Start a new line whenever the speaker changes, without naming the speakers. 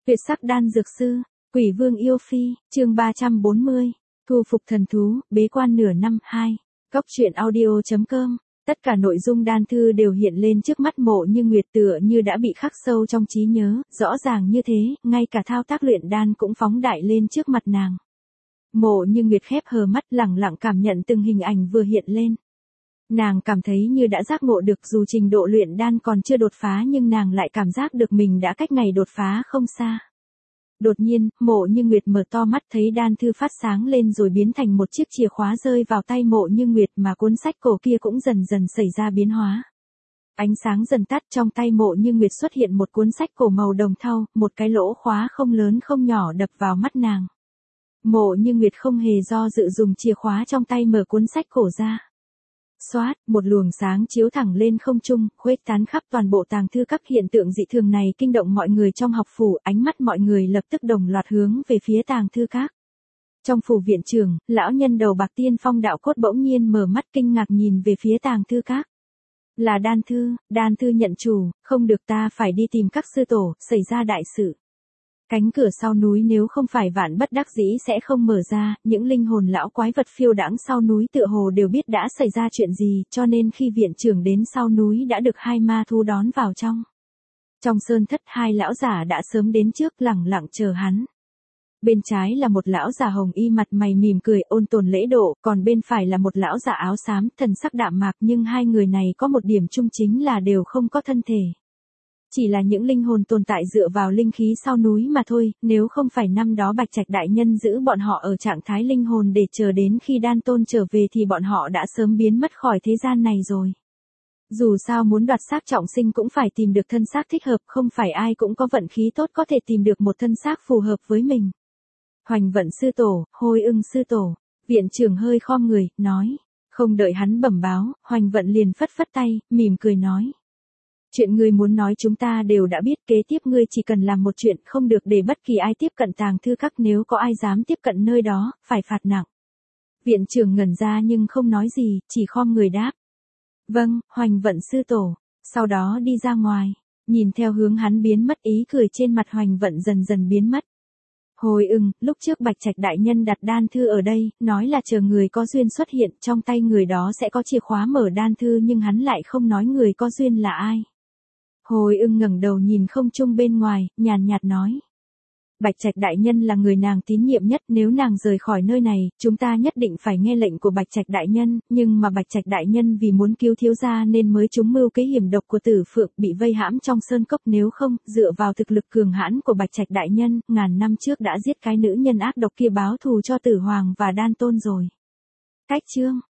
Tuyệt sắc đan dược sư, Quỷ Vương yêu phi, chương 340, thu phục thần thú, bế quan nửa năm 2. Góc truyện audio.com. Tất cả nội dung đan thư đều hiện lên trước mắt Mộ Như Nguyệt tựa như đã bị khắc sâu trong trí nhớ, rõ ràng như thế, ngay cả thao tác luyện đan cũng phóng đại lên trước mặt nàng. Mộ Như Nguyệt khép hờ mắt lẳng lặng cảm nhận từng hình ảnh vừa hiện lên. Nàng cảm thấy như đã giác ngộ được dù trình độ luyện đan còn chưa đột phá nhưng nàng lại cảm giác được mình đã cách ngày đột phá không xa. Đột nhiên, Mộ Như Nguyệt mở to mắt thấy đan thư phát sáng lên rồi biến thành một chiếc chìa khóa rơi vào tay Mộ Như Nguyệt mà cuốn sách cổ kia cũng dần dần xảy ra biến hóa. Ánh sáng dần tắt trong tay Mộ Như Nguyệt xuất hiện một cuốn sách cổ màu đồng thau, một cái lỗ khóa không lớn không nhỏ đập vào mắt nàng. Mộ Như Nguyệt không hề do dự dùng chìa khóa trong tay mở cuốn sách cổ ra. Xoát, một luồng sáng chiếu thẳng lên không trung, khuếch tán khắp toàn bộ tàng thư các. Hiện tượng dị thường này kinh động mọi người trong học phủ, ánh mắt mọi người lập tức đồng loạt hướng về phía tàng thư các. Trong phủ viện trưởng, lão nhân đầu bạc Tiên Phong đạo cốt bỗng nhiên mở mắt kinh ngạc nhìn về phía tàng thư các. Là đan thư nhận chủ, không được, ta phải đi tìm các sư tổ, xảy ra đại sự. Cánh cửa sau núi nếu không phải vạn bất đắc dĩ sẽ không mở ra, những linh hồn lão quái vật phiêu đãng sau núi tựa hồ đều biết đã xảy ra chuyện gì, cho nên khi viện trưởng đến sau núi đã được hai ma thú đón vào trong. Trong sơn thất hai lão giả đã sớm đến trước lẳng lặng chờ hắn. Bên trái là một lão già hồng y mặt mày mỉm cười ôn tồn lễ độ, còn bên phải là một lão già áo xám, thần sắc đạm mạc, nhưng hai người này có một điểm chung chính là đều không có thân thể. Chỉ là những linh hồn tồn tại dựa vào linh khí sau núi mà thôi, nếu không phải năm đó Bạch Trạch đại nhân giữ bọn họ ở trạng thái linh hồn để chờ đến khi đan tôn trở về thì bọn họ đã sớm biến mất khỏi thế gian này rồi. Dù sao muốn đoạt xác trọng sinh cũng phải tìm được thân xác thích hợp, không phải ai cũng có vận khí tốt có thể tìm được một thân xác phù hợp với mình. Hoành Vận sư tổ, Hôi Ưng sư tổ, viện trưởng hơi khom người, nói. Không đợi hắn bẩm báo, Hoành Vận liền phất phất tay, mỉm cười nói. Chuyện ngươi muốn nói chúng ta đều đã biết, kế tiếp ngươi chỉ cần làm một chuyện, không được để bất kỳ ai tiếp cận tàng thư các, nếu có ai dám tiếp cận nơi đó, phải phạt nặng. Viện trưởng ngẩn ra nhưng không nói gì, chỉ khom người đáp. Vâng, Hoành Vận sư tổ, sau đó đi ra ngoài, nhìn theo hướng hắn biến mất ý cười trên mặt Hoành Vận dần dần biến mất. Hồi lúc trước Bạch Trạch đại nhân đặt đan thư ở đây, nói là chờ người có duyên xuất hiện, trong tay người đó sẽ có chìa khóa mở đan thư nhưng hắn lại không nói người có duyên là ai. Hồi ngẩng đầu nhìn không trung bên ngoài, nhàn nhạt nói. Bạch Trạch đại nhân là người nàng tín nhiệm nhất, nếu nàng rời khỏi nơi này, chúng ta nhất định phải nghe lệnh của Bạch Trạch đại nhân, nhưng mà Bạch Trạch đại nhân vì muốn cứu thiếu gia nên mới trúng mưu kế hiểm độc của Tử Phượng, bị vây hãm trong sơn cốc, nếu không, dựa vào thực lực cường hãn của Bạch Trạch đại nhân, ngàn năm trước đã giết cái nữ nhân ác độc kia báo thù cho Tử Hoàng và Đan Tôn rồi. Cách chương